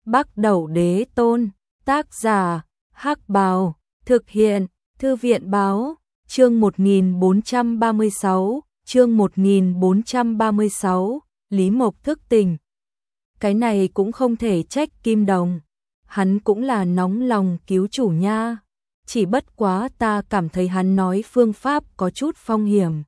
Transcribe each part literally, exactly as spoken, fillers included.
Bắc Đẩu Đế Tôn, tác giả, Hắc Bào, thực hiện, Thư viện Báo, chương một nghìn bốn trăm ba mươi sáu, chương một nghìn bốn trăm ba mươi sáu, Lý Mộc thức tỉnh. Cái này cũng không thể trách Kim Đồng, hắn cũng là nóng lòng cứu chủ nha, chỉ bất quá ta cảm thấy hắn nói phương pháp có chút phong hiểm,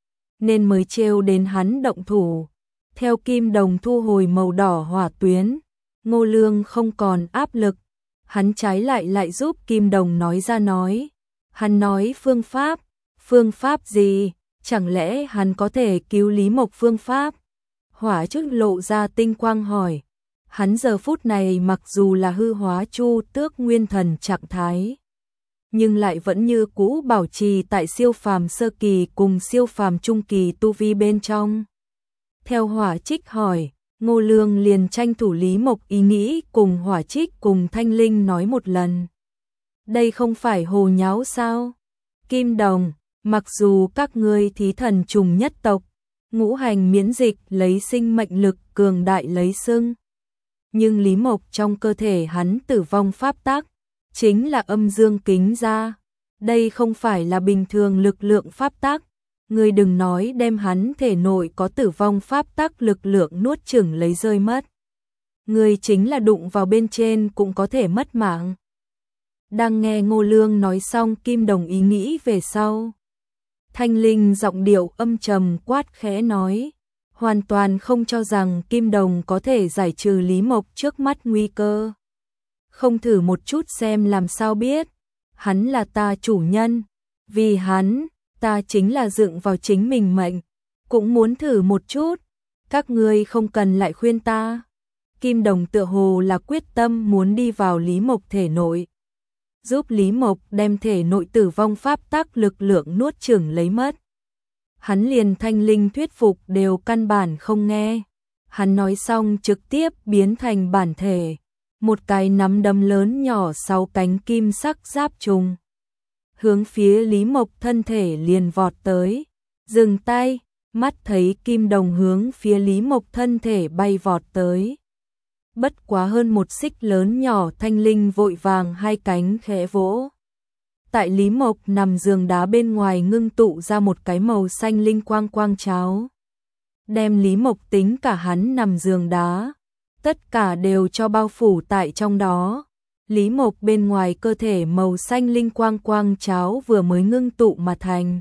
nên mới trêu đến hắn động thủ. Theo Kim Đồng thu hồi màu đỏ hỏa tuyến, Ngô Lương không còn áp lực, hắn trái lại lại giúp Kim Đồng nói ra nói. Hắn nói phương pháp, phương pháp gì, chẳng lẽ hắn có thể cứu Lý Mộc phương pháp? Hỏa Trúc lộ ra tinh quang hỏi. Hắn giờ phút này mặc dù là hư hóa Chu Tước Nguyên Thần trạng thái, nhưng lại vẫn như cũ bảo trì tại siêu phàm sơ kỳ cùng siêu phàm trung kỳ tu vi bên trong. Theo Hỏa Trích hỏi, Ngô Lương liền tranh thủ Lý Mộc ý nghĩ cùng Hỏa Trích cùng Thanh Linh nói một lần. Đây không phải hồ nháo sao? Kim Đồng, mặc dù các ngươi thí thần trùng nhất tộc, ngũ hành miễn dịch lấy sinh mệnh lực cường đại lấy xưng, nhưng Lý Mộc trong cơ thể hắn tử vong pháp tắc, chính là âm dương kính ra. Đây không phải là bình thường lực lượng pháp tắc. Ngươi đừng nói đem hắn thể nội có tử vong pháp tắc lực lượng nuốt chửng lấy rơi mất. Ngươi chính là đụng vào bên trên cũng có thể mất mạng. Đang nghe Ngô Lương nói xong Kim Đồng ý nghĩ về sau. Thanh Linh giọng điệu âm trầm quát khẽ nói, hoàn toàn không cho rằng Kim Đồng có thể giải trừ Lý Mộc trước mắt nguy cơ. Không thử một chút xem làm sao biết, hắn là ta chủ nhân, vì hắn, ta chính là dựng vào chính mình mệnh, cũng muốn thử một chút, các ngươi không cần lại khuyên ta. Kim Đồng tựa hồ là quyết tâm muốn đi vào Lý Mộc thể nội, giúp Lý Mộc đem thể nội tử vong pháp tắc lực lượng nuốt chửng lấy mất. Hắn liền Thanh Linh thuyết phục đều căn bản không nghe. Hắn nói xong trực tiếp biến thành bản thể, một cái nắm đấm lớn nhỏ sáu cánh kim sắc giáp trùng, hướng phía Lý Mộc thân thể liền vọt tới. Dừng tay, mắt thấy Kim Đồng hướng phía Lý Mộc thân thể bay vọt tới. Bất quá hơn một xích lớn nhỏ Thanh Linh vội vàng hai cánh khẽ vỗ. Tại Lý Mộc nằm giường đá bên ngoài ngưng tụ ra một cái màu xanh linh quang quang cháo. Đem Lý Mộc tính cả hắn nằm giường đá, tất cả đều cho bao phủ tại trong đó. Lý Mộc bên ngoài cơ thể màu xanh linh quang quang cháo vừa mới ngưng tụ mà thành.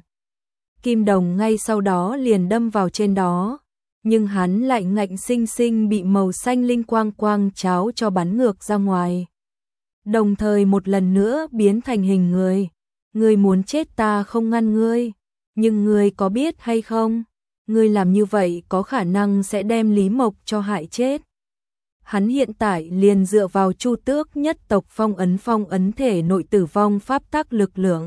Kim Đồng ngay sau đó liền đâm vào trên đó, nhưng hắn lại ngạnh sinh sinh bị màu xanh linh quang quang cháo cho bắn ngược ra ngoài. Đồng thời một lần nữa biến thành hình người. Ngươi muốn chết ta không ngăn ngươi, nhưng ngươi có biết hay không, ngươi làm như vậy có khả năng sẽ đem Lý Mộc cho hại chết. Hắn hiện tại liền dựa vào Chu Tước nhất tộc phong ấn phong ấn thể nội tử vong pháp tắc lực lượng.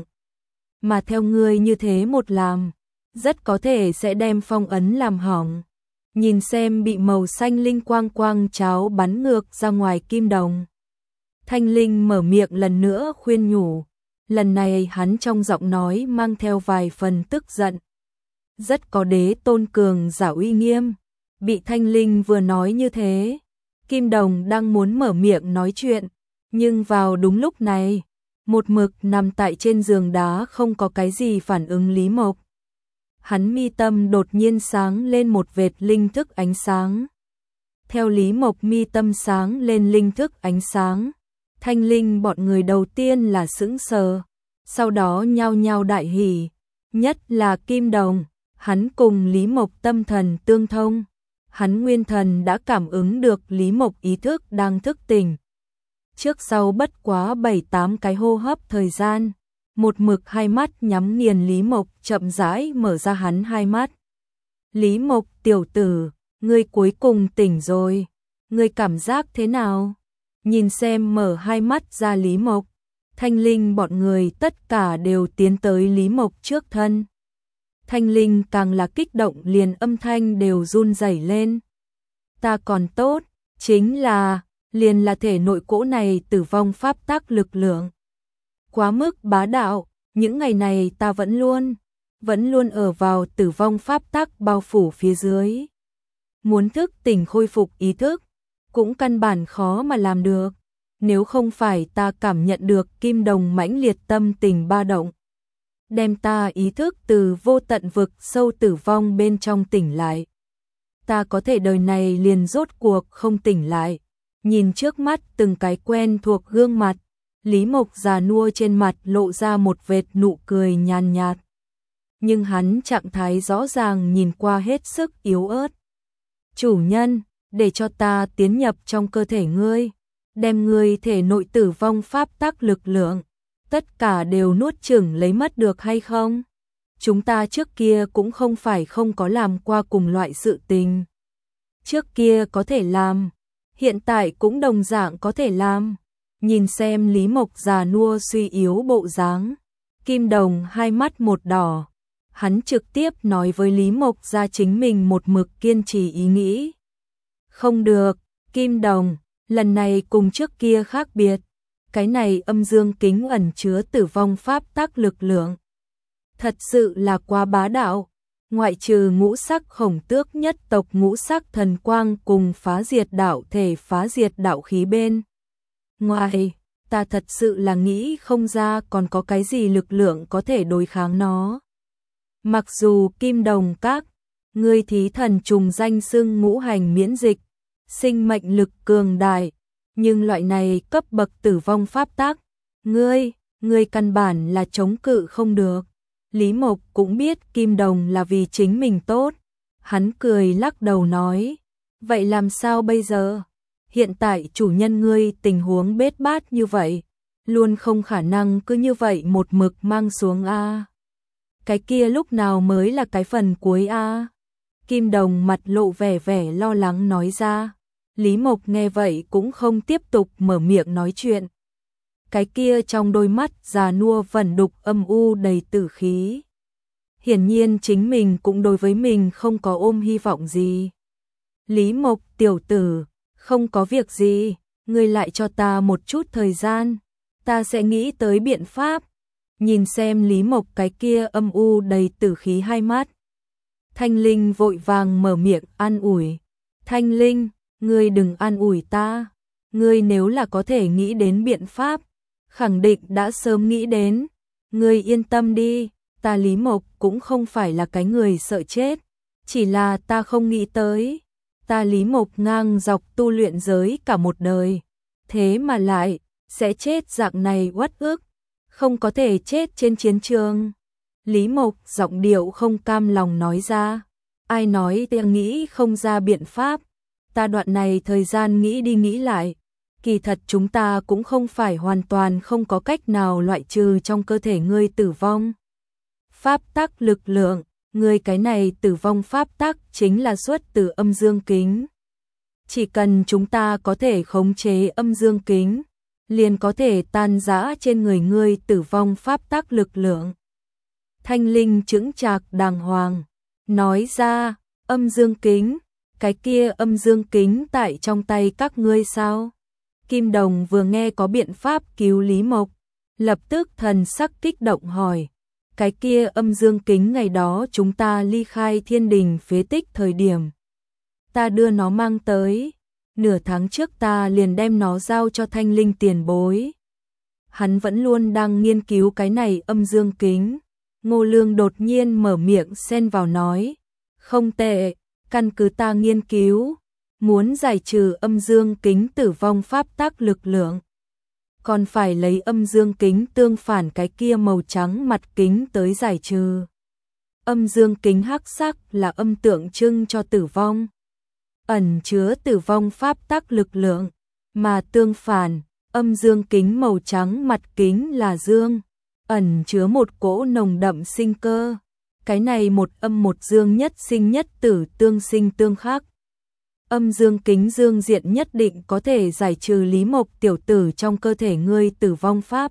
Mà theo ngươi như thế một làm, rất có thể sẽ đem phong ấn làm hỏng. Nhìn xem bị màu xanh linh quang quang cháo bắn ngược ra ngoài Kim Đồng. Thanh Linh mở miệng lần nữa khuyên nhủ. Lần này hắn trong giọng nói mang theo vài phần tức giận. Rất có đế tôn cường giả uy nghiêm. Bị Thanh Linh vừa nói như thế, Kim Đồng đang muốn mở miệng nói chuyện, nhưng vào đúng lúc này, một mực nằm tại trên giường đá không có cái gì phản ứng Lý Mộc. Hắn mi tâm đột nhiên sáng lên một vệt linh thức ánh sáng. Theo Lý Mộc mi tâm sáng lên linh thức ánh sáng, Thanh Linh bọn người đầu tiên là sững sờ, sau đó nhao nhao đại hỉ, nhất là Kim Đồng, hắn cùng Lý Mộc tâm thần tương thông, hắn nguyên thần đã cảm ứng được Lý Mộc ý thức đang thức tỉnh. Trước sau bất quá bảy tám cái hô hấp thời gian, một mực hai mắt nhắm nghiền Lý Mộc chậm rãi mở ra hắn hai mắt. Lý Mộc tiểu tử, ngươi cuối cùng tỉnh rồi, ngươi cảm giác thế nào? Nhìn xem mở hai mắt ra Lý Mộc, Thanh Linh bọn người tất cả đều tiến tới Lý Mộc trước thân. Thanh Linh càng là kích động liền âm thanh đều run rẩy lên. Ta còn tốt, chính là, liền là thể nội cỗ này tử vong pháp tắc lực lượng. Quá mức bá đạo, những ngày này ta vẫn luôn, vẫn luôn ở vào tử vong pháp tắc bao phủ phía dưới. Muốn thức tỉnh khôi phục ý thức, cũng căn bản khó mà làm được. Nếu không phải ta cảm nhận được kim đồng mãnh liệt tâm tình ba động, đem ta ý thức từ vô tận vực sâu tử vong bên trong tỉnh lại, ta có thể đời này liền rốt cuộc không tỉnh lại. Nhìn trước mắt từng cái quen thuộc gương mặt, Lý Mộc già nua trên mặt lộ ra một vệt nụ cười nhàn nhạt. Nhưng hắn trạng thái rõ ràng nhìn qua hết sức yếu ớt. Chủ nhân, để cho ta tiến nhập trong cơ thể ngươi, đem ngươi thể nội tử vong pháp tắc lực lượng, tất cả đều nuốt chửng lấy mất được hay không? Chúng ta trước kia cũng không phải không có làm qua cùng loại sự tình. Trước kia có thể làm, hiện tại cũng đồng dạng có thể làm. Nhìn xem Lý Mộc già nua suy yếu bộ dáng, Kim Đồng hai mắt một đỏ. Hắn trực tiếp nói với Lý Mộc ra chính mình một mực kiên trì ý nghĩ. Không được, Kim Đồng, lần này cùng trước kia khác biệt. Cái này âm dương kính ẩn chứa tử vong pháp tắc lực lượng. Thật sự là quá bá đạo. Ngoại trừ ngũ sắc khổng tước nhất tộc ngũ sắc thần quang cùng phá diệt đạo thể phá diệt đạo khí bên ngoài, ta thật sự là nghĩ không ra còn có cái gì lực lượng có thể đối kháng nó. Mặc dù Kim Đồng các, ngươi thí thần trùng danh xưng ngũ hành miễn dịch, sinh mệnh lực cường đại, nhưng loại này cấp bậc tử vong pháp tắc, ngươi, ngươi căn bản là chống cự không được. Lý Mộc cũng biết Kim Đồng là vì chính mình tốt, hắn cười lắc đầu nói, vậy làm sao bây giờ? Hiện tại chủ nhân ngươi tình huống bết bát như vậy, luôn không khả năng cứ như vậy một mực mang xuống a. Cái kia lúc nào mới là cái phần cuối a? Kim Đồng mặt lộ vẻ vẻ lo lắng nói ra. Lý Mộc nghe vậy cũng không tiếp tục mở miệng nói chuyện. Cái kia trong đôi mắt già nua vẩn đục âm u đầy tử khí. Hiển nhiên chính mình cũng đối với mình không có ôm hy vọng gì. Lý Mộc tiểu tử, không có việc gì, ngươi lại cho ta một chút thời gian, ta sẽ nghĩ tới biện pháp. Nhìn xem Lý Mộc cái kia âm u đầy tử khí hai mắt, Thanh Linh vội vàng mở miệng an ủi. Thanh Linh, ngươi đừng an ủi ta, ngươi nếu là có thể nghĩ đến biện pháp, khẳng định đã sớm nghĩ đến. Ngươi yên tâm đi, ta Lý Mộc cũng không phải là cái người sợ chết, chỉ là ta không nghĩ tới. Ta Lý Mộc ngang dọc tu luyện giới cả một đời, thế mà lại sẽ chết dạng này uất ức, không có thể chết trên chiến trường. Lý Mộc giọng điệu không cam lòng nói ra, ai nói ta nghĩ không ra biện pháp, ta đoạn này thời gian nghĩ đi nghĩ lại, kỳ thật chúng ta cũng không phải hoàn toàn không có cách nào loại trừ trong cơ thể ngươi tử vong pháp tắc lực lượng. Ngươi cái này tử vong pháp tắc chính là xuất từ âm dương kính. Chỉ cần chúng ta có thể khống chế âm dương kính, liền có thể tan rã trên người ngươi tử vong pháp tắc lực lượng. Thanh Linh chững chạc đàng hoàng, nói ra, âm dương kính, cái kia âm dương kính tại trong tay các ngươi sao? Kim Đồng vừa nghe có biện pháp cứu Lý Mộc, lập tức thần sắc kích động hỏi. Cái kia âm dương kính ngày đó chúng ta ly khai thiên đình phế tích thời điểm, ta đưa nó mang tới, nửa tháng trước ta liền đem nó giao cho Thanh Linh tiền bối. Hắn vẫn luôn đang nghiên cứu cái này âm dương kính. Ngô Lương đột nhiên mở miệng xen vào nói, không tệ, căn cứ ta nghiên cứu, muốn giải trừ âm dương kính tử vong pháp tắc lực lượng, còn phải lấy âm dương kính tương phản cái kia màu trắng mặt kính tới giải trừ. Âm dương kính hắc sắc là âm tượng trưng cho tử vong, ẩn chứa tử vong pháp tắc lực lượng, mà tương phản, âm dương kính màu trắng mặt kính là dương, ẩn chứa một cỗ nồng đậm sinh cơ. Cái này một âm một dương nhất sinh nhất tử tương sinh tương khắc. Âm dương kính dương diện nhất định có thể giải trừ Lý Mộc tiểu tử trong cơ thể ngươi tử vong pháp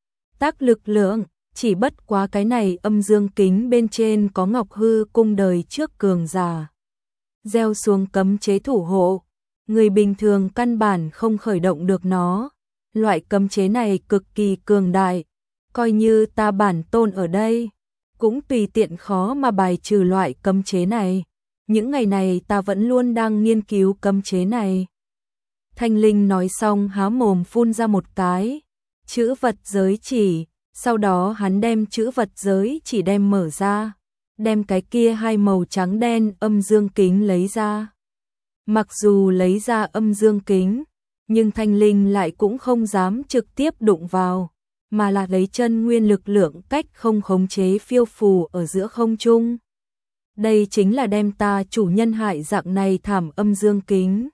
tắc lực lượng, chỉ bất quá cái này âm dương kính bên trên có Ngọc Hư cung đời trước cường giả gieo xuống cấm chế thủ hộ, người bình thường căn bản không khởi động được nó. Loại cấm chế này cực kỳ cường đại, coi như ta bản tôn ở đây cũng tùy tiện khó mà bài trừ loại cấm chế này. Những ngày này ta vẫn luôn đang nghiên cứu cấm chế này. Thanh Linh nói xong há mồm phun ra một cái chữ vật giới chỉ, sau đó hắn đem chữ vật giới chỉ đem mở ra, đem cái kia hai màu trắng đen âm dương kính lấy ra. Mặc dù lấy ra âm dương kính, nhưng Thanh Linh lại cũng không dám trực tiếp đụng vào, mà là lấy chân nguyên lực lượng cách không khống chế phiêu phù ở giữa không trung. Đây chính là đem ta chủ nhân hại dạng này thảm âm dương kính.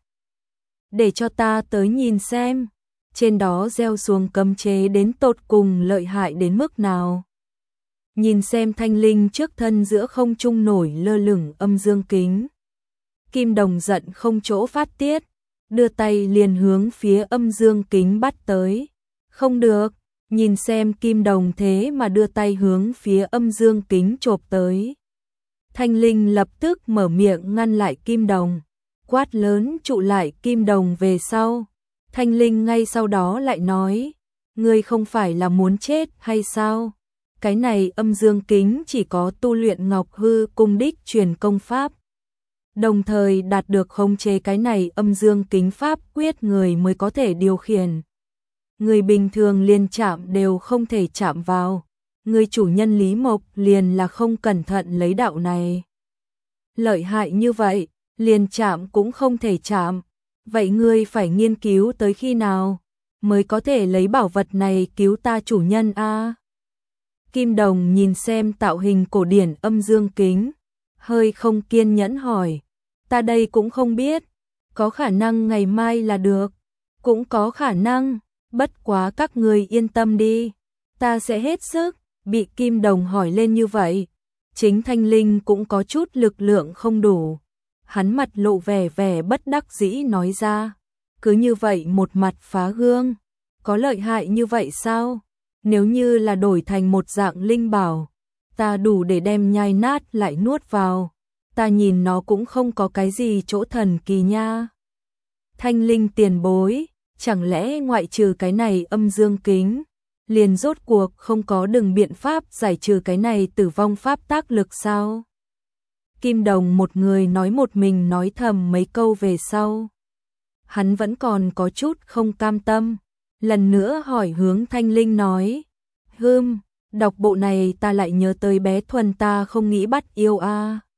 Để cho ta tới nhìn xem, trên đó gieo xuống cấm chế đến tột cùng lợi hại đến mức nào. Nhìn xem Thanh Linh trước thân giữa không trung nổi lơ lửng âm dương kính. Kim Đồng giận không chỗ phát tiết, đưa tay liền hướng phía âm dương kính bắt tới. Không được, nhìn xem Kim Đồng thế mà đưa tay hướng phía âm dương kính chộp tới. Thanh Linh lập tức mở miệng ngăn lại Kim Đồng, quát lớn trụ lại Kim Đồng về sau. Thanh Linh ngay sau đó lại nói, ngươi không phải là muốn chết hay sao? Cái này âm dương kính chỉ có tu luyện Ngọc Hư cung đích truyền công pháp, đồng thời đạt được khống chế cái này âm dương kính pháp quyết người mới có thể điều khiển. Người bình thường liền chạm đều không thể chạm vào, người chủ nhân Lý Mộc liền là không cẩn thận lấy đạo này. Lợi hại như vậy, liền chạm cũng không thể chạm, vậy ngươi phải nghiên cứu tới khi nào mới có thể lấy bảo vật này cứu ta chủ nhân a? Kim Đồng nhìn xem tạo hình cổ điển âm dương kính, hơi không kiên nhẫn hỏi, ta đây cũng không biết, có khả năng ngày mai là được, cũng có khả năng, bất quá các ngươi yên tâm đi, ta sẽ hết sức. Bị Kim Đồng hỏi lên như vậy, chính Thanh Linh cũng có chút lực lượng không đủ, hắn mặt lộ vẻ vẻ bất đắc dĩ nói ra, cứ như vậy một mặt phá gương, có lợi hại như vậy sao? Nếu như là đổi thành một dạng linh bảo, ta đủ để đem nhai nát lại nuốt vào, ta nhìn nó cũng không có cái gì chỗ thần kỳ nha. Thanh Linh tiền bối, chẳng lẽ ngoại trừ cái này âm dương kính, liền rốt cuộc không có đường biện pháp giải trừ cái này tử vong pháp tác lực sao? Kim Đồng một người nói một mình nói thầm mấy câu về sau. Hắn vẫn còn có chút không cam tâm, lần nữa hỏi hướng Thanh Linh nói, hưm, đọc bộ này ta lại nhớ tới bé Thuần ta không nghĩ bắt yêu a.